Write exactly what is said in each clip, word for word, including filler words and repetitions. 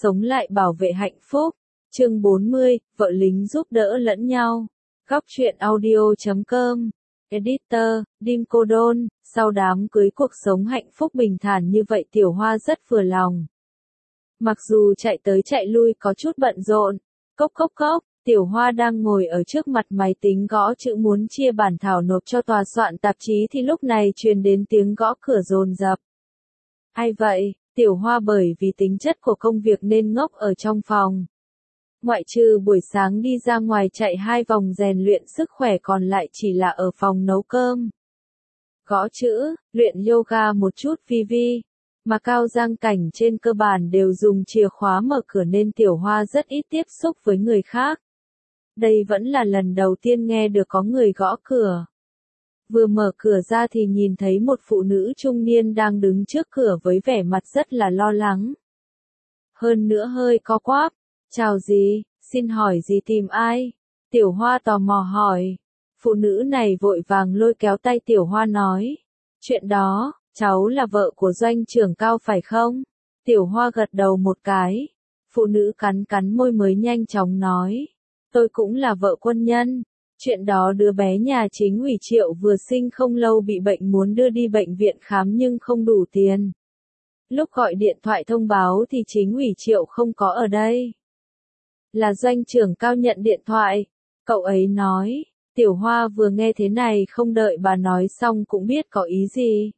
Sống lại bảo vệ hạnh phúc. Chương bốn mươi, vợ lính giúp đỡ lẫn nhau. Góc truyện audio chấm com. Editor, Dim Cô Đôn. Sau đám cưới cuộc sống hạnh phúc bình thản như vậy Tiểu Hoa rất vừa lòng. Mặc dù chạy tới chạy lui có chút bận rộn. Cốc cốc cốc, Tiểu Hoa đang ngồi ở trước mặt máy tính gõ chữ muốn chia bản thảo nộp cho tòa soạn tạp chí thì lúc này truyền đến tiếng gõ cửa dồn dập. Ai vậy? Tiểu Hoa bởi vì tính chất của công việc nên ngốc ở trong phòng. Ngoại trừ buổi sáng đi ra ngoài chạy hai vòng rèn luyện sức khỏe còn lại chỉ là ở phòng nấu cơm. Gõ chữ, luyện yoga một chút vi vi. Mà Cao Giang Cảnh trên cơ bản đều dùng chìa khóa mở cửa nên Tiểu Hoa rất ít tiếp xúc với người khác. Đây vẫn là lần đầu tiên nghe được có người gõ cửa. Vừa mở cửa ra thì nhìn thấy một phụ nữ trung niên đang đứng trước cửa với vẻ mặt rất là lo lắng. Hơn nữa hơi co quắp. Chào gì, xin hỏi gì tìm ai? Tiểu Hoa tò mò hỏi. Phụ nữ này vội vàng lôi kéo tay Tiểu Hoa nói. Chuyện đó, cháu là vợ của doanh trưởng Cao phải không? Tiểu Hoa gật đầu một cái. Phụ nữ cắn cắn môi mới nhanh chóng nói. Tôi cũng là vợ quân nhân. Chuyện đó đứa bé nhà chính ủy Triệu vừa sinh không lâu bị bệnh muốn đưa đi bệnh viện khám nhưng không đủ tiền. Lúc gọi điện thoại thông báo thì chính ủy Triệu không có ở đây. Là doanh trưởng Cao nhận điện thoại. Cậu ấy nói. Tiểu Hoa vừa nghe thế này không đợi bà nói xong cũng biết có ý gì.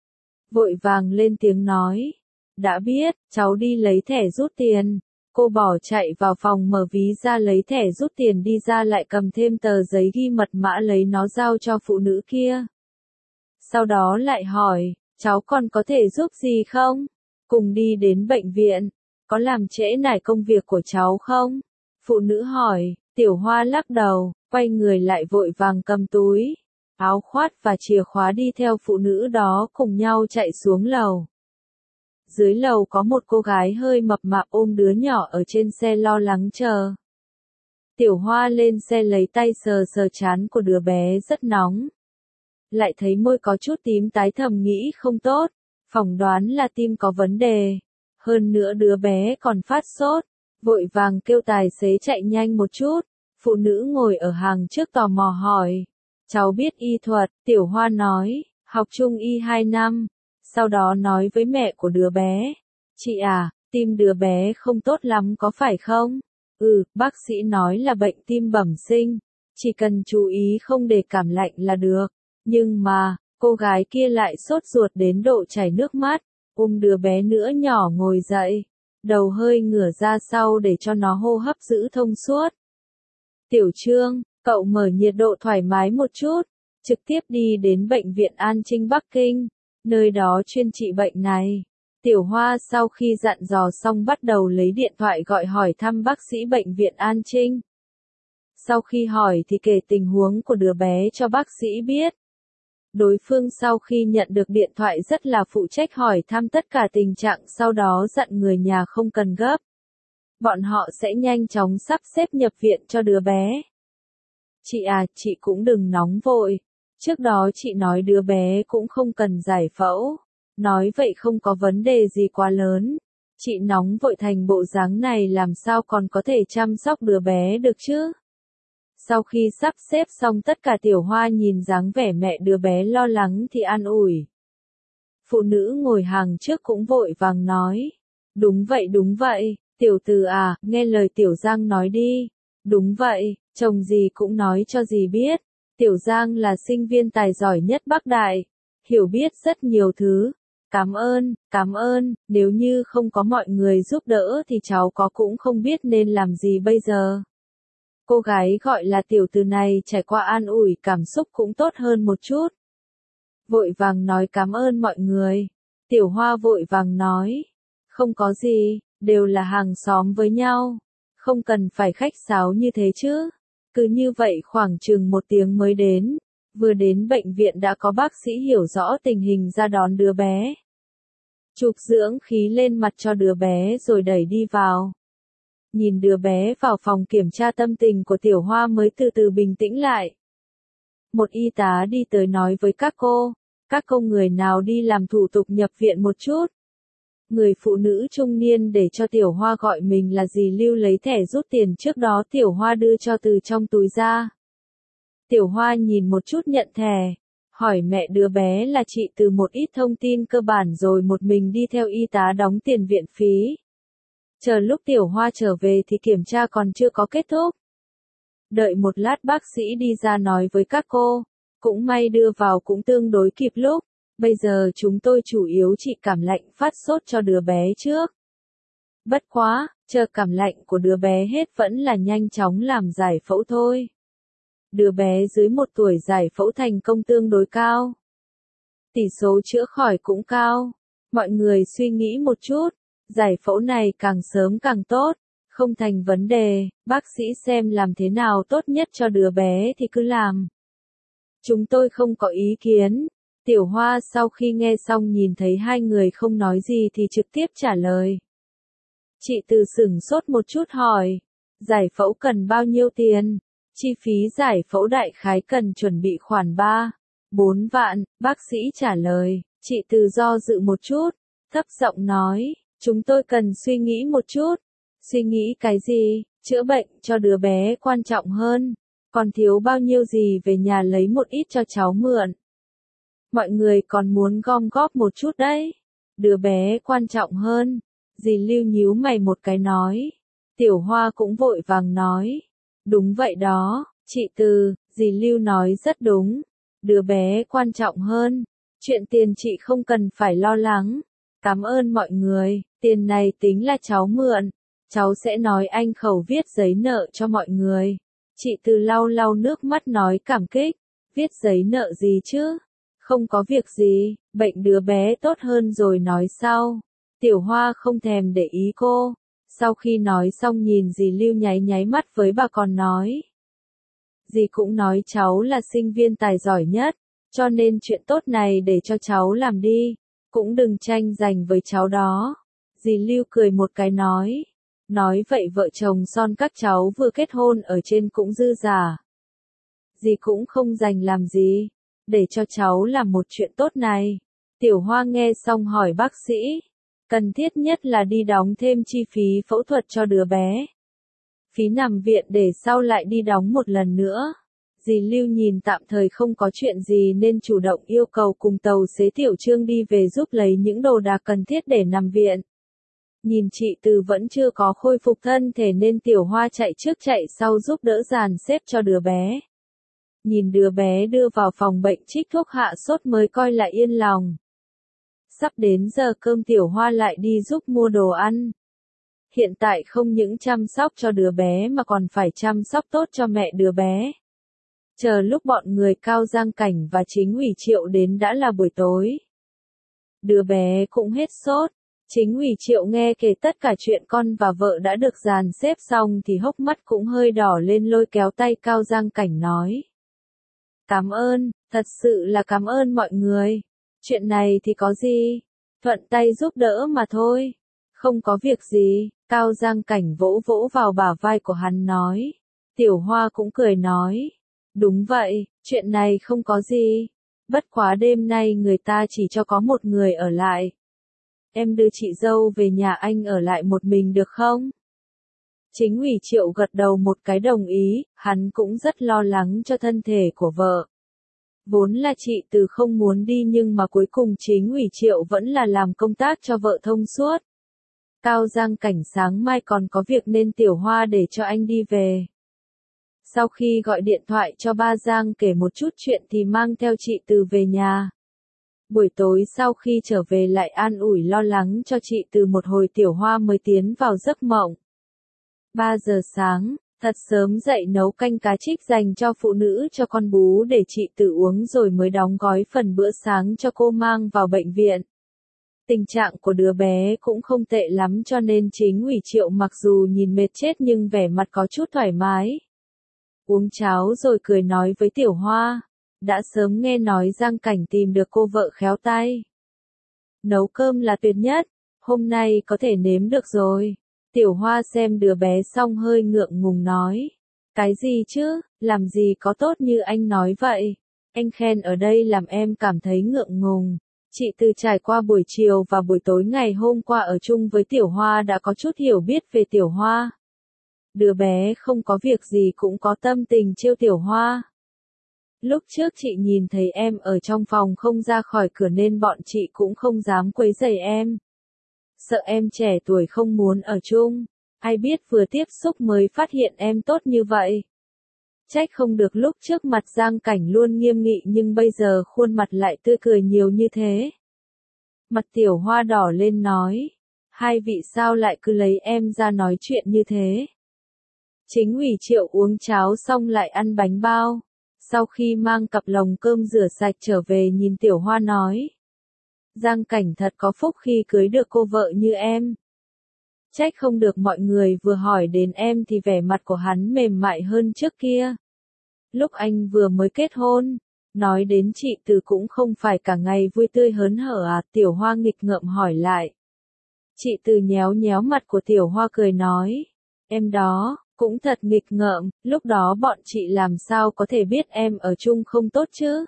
Vội vàng lên tiếng nói. Đã biết, cháu đi lấy thẻ rút tiền. Cô bỏ chạy vào phòng mở ví ra lấy thẻ rút tiền đi ra lại cầm thêm tờ giấy ghi mật mã lấy nó giao cho phụ nữ kia. Sau đó lại hỏi, cháu còn có thể giúp gì không? Cùng đi đến bệnh viện, có làm trễ nải công việc của cháu không? Phụ nữ hỏi, Tiểu Hoa lắc đầu, quay người lại vội vàng cầm túi, áo khoác và chìa khóa đi theo phụ nữ đó cùng nhau chạy xuống lầu. Dưới lầu có một cô gái hơi mập mạp ôm đứa nhỏ ở trên xe lo lắng chờ. Tiểu Hoa lên xe lấy tay sờ sờ trán của đứa bé rất nóng. Lại thấy môi có chút tím tái thầm nghĩ không tốt, phỏng đoán là tim có vấn đề. Hơn nữa đứa bé còn phát sốt, vội vàng kêu tài xế chạy nhanh một chút. Phụ nữ ngồi ở hàng trước tò mò hỏi. Cháu biết y thuật, Tiểu Hoa nói, học trung y hai năm. Sau đó nói với mẹ của đứa bé. Chị à, tim đứa bé không tốt lắm có phải không? Ừ, bác sĩ nói là bệnh tim bẩm sinh. Chỉ cần chú ý không để cảm lạnh là được. Nhưng mà, cô gái kia lại sốt ruột đến độ chảy nước mắt. Ôm đứa bé nữa nhỏ ngồi dậy. Đầu hơi ngửa ra sau để cho nó hô hấp giữ thông suốt. Tiểu Trương, cậu mở nhiệt độ thoải mái một chút. Trực tiếp đi đến bệnh viện An Trinh Bắc Kinh. Nơi đó chuyên trị bệnh này. Tiểu Hoa sau khi dặn dò xong bắt đầu lấy điện thoại gọi hỏi thăm bác sĩ bệnh viện An Trinh. Sau khi hỏi thì kể tình huống của đứa bé cho bác sĩ biết. Đối phương sau khi nhận được điện thoại rất là phụ trách hỏi thăm tất cả tình trạng sau đó dặn người nhà không cần gấp. Bọn họ sẽ nhanh chóng sắp xếp nhập viện cho đứa bé. Chị à, chị cũng đừng nóng vội. Trước đó chị nói đứa bé cũng không cần giải phẫu. Nói vậy không có vấn đề gì quá lớn. Chị nóng vội thành bộ dáng này làm sao còn có thể chăm sóc đứa bé được chứ? Sau khi sắp xếp xong tất cả Tiểu Hoa nhìn dáng vẻ mẹ đứa bé lo lắng thì an ủi. Phụ nữ ngồi hàng trước cũng vội vàng nói. Đúng vậy đúng vậy, tiểu từ à, nghe lời Tiểu Giang nói đi. Đúng vậy, chồng gì cũng nói cho dì biết. Tiểu Giang là sinh viên tài giỏi nhất Bắc Đại, hiểu biết rất nhiều thứ. Cảm ơn, cảm ơn, nếu như không có mọi người giúp đỡ thì cháu có cũng không biết nên làm gì bây giờ. Cô gái gọi là tiểu từ này trải qua an ủi cảm xúc cũng tốt hơn một chút. Vội vàng nói cảm ơn mọi người. Tiểu Hoa vội vàng nói. Không có gì, đều là hàng xóm với nhau. Không cần phải khách sáo như thế chứ. Cứ như vậy khoảng chừng một tiếng mới đến. Vừa đến bệnh viện đã có bác sĩ hiểu rõ tình hình ra đón đứa bé. Chụp dưỡng khí lên mặt cho đứa bé rồi đẩy đi vào. Nhìn đứa bé vào phòng kiểm tra tâm tình của Tiểu Hoa mới từ từ bình tĩnh lại. Một y tá đi tới nói với các cô, các cô người nào đi làm thủ tục nhập viện một chút. Người phụ nữ trung niên để cho Tiểu Hoa gọi mình là dì Lưu lấy thẻ rút tiền trước đó Tiểu Hoa đưa cho từ trong túi ra. Tiểu Hoa nhìn một chút nhận thẻ, hỏi mẹ đứa bé là chị Từ một ít thông tin cơ bản rồi một mình đi theo y tá đóng tiền viện phí. Chờ lúc Tiểu Hoa trở về thì kiểm tra còn chưa có kết thúc. Đợi một lát bác sĩ đi ra nói với các cô, cũng may đưa vào cũng tương đối kịp lúc, bây giờ chúng tôi chủ yếu trị cảm lạnh phát sốt cho đứa bé trước. Bất quá, chờ cảm lạnh của đứa bé hết vẫn là nhanh chóng làm giải phẫu thôi. Đứa bé dưới một tuổi giải phẫu thành công tương đối cao. Tỷ số chữa khỏi cũng cao. Mọi người suy nghĩ một chút, giải phẫu này càng sớm càng tốt, không thành vấn đề, bác sĩ xem làm thế nào tốt nhất cho đứa bé thì cứ làm. Chúng tôi không có ý kiến. Tiểu Hoa sau khi nghe xong nhìn thấy hai người không nói gì thì trực tiếp trả lời. Chị Từ sửng sốt một chút hỏi, giải phẫu cần bao nhiêu tiền? Chi phí giải phẫu đại khái cần chuẩn bị khoản ba, bốn vạn, bác sĩ trả lời. Chị Từ do dự một chút, thấp giọng nói, chúng tôi cần suy nghĩ một chút. Suy nghĩ cái gì? Chữa bệnh cho đứa bé quan trọng hơn. Còn thiếu bao nhiêu gì về nhà lấy một ít cho cháu mượn. Mọi người còn muốn gom góp một chút đấy. Đứa bé quan trọng hơn. Dì Lưu nhíu mày một cái nói. Tiểu Hoa cũng vội vàng nói. Đúng vậy đó, chị Từ, dì Lưu nói rất đúng. Đứa bé quan trọng hơn. Chuyện tiền chị không cần phải lo lắng. Cảm ơn mọi người, tiền này tính là cháu mượn. Cháu sẽ nói anh Khẩu viết giấy nợ cho mọi người. Chị Từ lau lau nước mắt nói cảm kích. Viết giấy nợ gì chứ? Không có việc gì, bệnh đứa bé tốt hơn rồi nói sau. Tiểu Hoa không thèm để ý cô. Sau khi nói xong nhìn dì Lưu nháy nháy mắt với bà còn nói. Dì cũng nói cháu là sinh viên tài giỏi nhất, cho nên chuyện tốt này để cho cháu làm đi. Cũng đừng tranh giành với cháu đó. Dì Lưu cười một cái nói. Nói vậy vợ chồng son các cháu vừa kết hôn ở trên cũng dư giả. Dì cũng không dành làm gì, để cho cháu làm một chuyện tốt này. Tiểu Hoa nghe xong hỏi bác sĩ. Cần thiết nhất là đi đóng thêm chi phí phẫu thuật cho đứa bé. Phí nằm viện để sau lại đi đóng một lần nữa. Dì Lưu nhìn tạm thời không có chuyện gì nên chủ động yêu cầu cùng tàu xế Tiểu Trương đi về giúp lấy những đồ đạc cần thiết để nằm viện. Nhìn chị Từ vẫn chưa có khôi phục thân thể nên Tiểu Hoa chạy trước chạy sau giúp đỡ dàn xếp cho đứa bé. Nhìn đứa bé đưa vào phòng bệnh trích thuốc hạ sốt mới coi là yên lòng. Sắp đến giờ cơm Tiểu Hoa lại đi giúp mua đồ ăn. Hiện tại không những chăm sóc cho đứa bé mà còn phải chăm sóc tốt cho mẹ đứa bé. Chờ lúc bọn người Cao Giang Cảnh và Chính ủy Triệu đến đã là buổi tối. Đứa bé cũng hết sốt. Chính ủy Triệu nghe kể tất cả chuyện con và vợ đã được dàn xếp xong thì hốc mắt cũng hơi đỏ lên lôi kéo tay Cao Giang Cảnh nói. Cảm ơn, thật sự là cảm ơn mọi người. Chuyện này thì có gì? Thuận tay giúp đỡ mà thôi. Không có việc gì, Cao Giang Cảnh vỗ vỗ vào bả vai của hắn nói. Tiểu Hoa cũng cười nói. Đúng vậy, chuyện này không có gì. Bất quá đêm nay người ta chỉ cho có một người ở lại. Em đưa chị dâu về nhà anh ở lại một mình được không? Chính ủy Triệu gật đầu một cái đồng ý, hắn cũng rất lo lắng cho thân thể của vợ. Vốn là chị Từ không muốn đi nhưng mà cuối cùng Chính ủy Triệu vẫn là làm công tác cho vợ thông suốt. Cao Giang Cảnh sáng mai còn có việc nên Tiểu Hoa để cho anh đi về. Sau khi gọi điện thoại cho ba Giang kể một chút chuyện thì mang theo chị Từ về nhà. Buổi tối sau khi trở về lại an ủi lo lắng cho chị Từ một hồi Tiểu Hoa mới tiến vào giấc mộng. ba giờ sáng, thật sớm dậy nấu canh cá trích dành cho phụ nữ cho con bú để chị Từ uống rồi mới đóng gói phần bữa sáng cho cô mang vào bệnh viện. Tình trạng của đứa bé cũng không tệ lắm cho nên Chính ủy Triệu mặc dù nhìn mệt chết nhưng vẻ mặt có chút thoải mái. Uống cháo rồi cười nói với Tiểu Hoa. Đã sớm nghe nói Giang Cảnh tìm được cô vợ khéo tay. Nấu cơm là tuyệt nhất, hôm nay có thể nếm được rồi. Tiểu Hoa xem đứa bé xong hơi ngượng ngùng nói. Cái gì chứ, làm gì có tốt như anh nói vậy. Anh khen ở đây làm em cảm thấy ngượng ngùng. Chị Từ trải qua buổi chiều và buổi tối ngày hôm qua ở chung với Tiểu Hoa đã có chút hiểu biết về Tiểu Hoa. Đứa bé không có việc gì cũng có tâm tình trêu Tiểu Hoa. Lúc trước chị nhìn thấy em ở trong phòng không ra khỏi cửa nên bọn chị cũng không dám quấy rầy em. Sợ em trẻ tuổi không muốn ở chung, ai biết vừa tiếp xúc mới phát hiện em tốt như vậy. Trách không được lúc trước mặt Giang Cảnh luôn nghiêm nghị nhưng bây giờ khuôn mặt lại tươi cười nhiều như thế. Mặt Tiểu Hoa đỏ lên nói, hai vị sao lại cứ lấy em ra nói chuyện như thế. Chính ủy Triệu uống cháo xong lại ăn bánh bao. Sau khi mang cặp lồng cơm rửa sạch trở về nhìn Tiểu Hoa nói. Giang Cảnh thật có phúc khi cưới được cô vợ như em. Trách không được mọi người vừa hỏi đến em thì vẻ mặt của hắn mềm mại hơn trước kia. Lúc anh vừa mới kết hôn, nói đến chị Từ cũng không phải cả ngày vui tươi hớn hở à, Tiểu Hoa nghịch ngợm hỏi lại. Chị Từ nhéo nhéo mặt của Tiểu Hoa cười nói, em đó, cũng thật nghịch ngợm, lúc đó bọn chị làm sao có thể biết em ở chung không tốt chứ?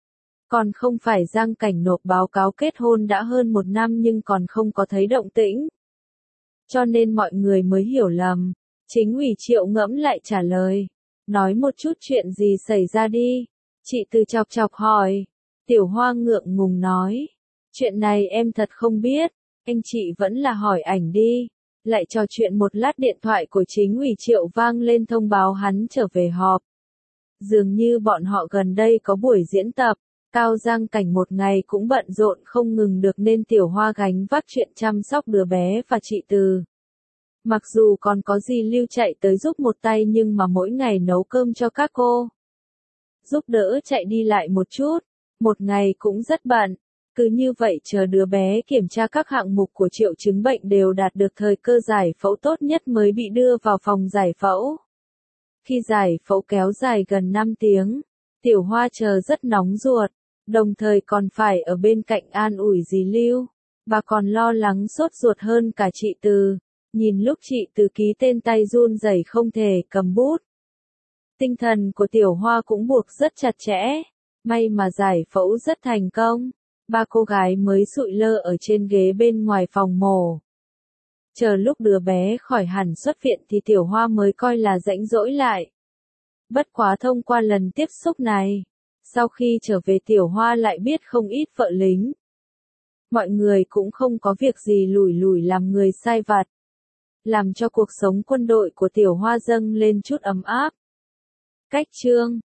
Còn không phải Giang Cảnh nộp báo cáo kết hôn đã hơn một năm nhưng còn không có thấy động tĩnh. Cho nên mọi người mới hiểu lầm. Chính ủy Triệu ngẫm lại trả lời. Nói một chút chuyện gì xảy ra đi. Chị Từ chọc chọc hỏi. Tiểu Hoa ngượng ngùng nói. Chuyện này em thật không biết. Anh chị vẫn là hỏi ảnh đi. Lại trò chuyện một lát điện thoại của chính ủy Triệu vang lên thông báo hắn trở về họp. Dường như bọn họ gần đây có buổi diễn tập. Cao Giang Cảnh một ngày cũng bận rộn không ngừng được nên Tiểu Hoa gánh vác chuyện chăm sóc đứa bé và chị Từ. Mặc dù còn có Di Lưu chạy tới giúp một tay nhưng mà mỗi ngày nấu cơm cho các cô. Giúp đỡ chạy đi lại một chút, một ngày cũng rất bận. Cứ như vậy chờ đứa bé kiểm tra các hạng mục của triệu chứng bệnh đều đạt được thời cơ giải phẫu tốt nhất mới bị đưa vào phòng giải phẫu. Khi giải phẫu kéo dài gần năm tiếng, Tiểu Hoa chờ rất nóng ruột, đồng thời còn phải ở bên cạnh an ủi Di Lưu. Bà còn lo lắng sốt ruột hơn cả chị Từ, nhìn lúc chị Từ ký tên tay run rẩy không thể cầm bút. Tinh thần của Tiểu Hoa cũng buộc rất chặt chẽ, may mà giải phẫu rất thành công. Ba cô gái mới sụi lơ ở trên ghế bên ngoài phòng mổ. Chờ lúc đứa bé khỏi hẳn xuất viện thì Tiểu Hoa mới coi là rãnh rỗi lại. Bất quá thông qua lần tiếp xúc này, sau khi trở về Tiểu Hoa lại biết không ít vợ lính. Mọi người cũng không có việc gì lủi lủi làm người sai vặt, làm cho cuộc sống quân đội của Tiểu Hoa dâng lên chút ấm áp. Cách chương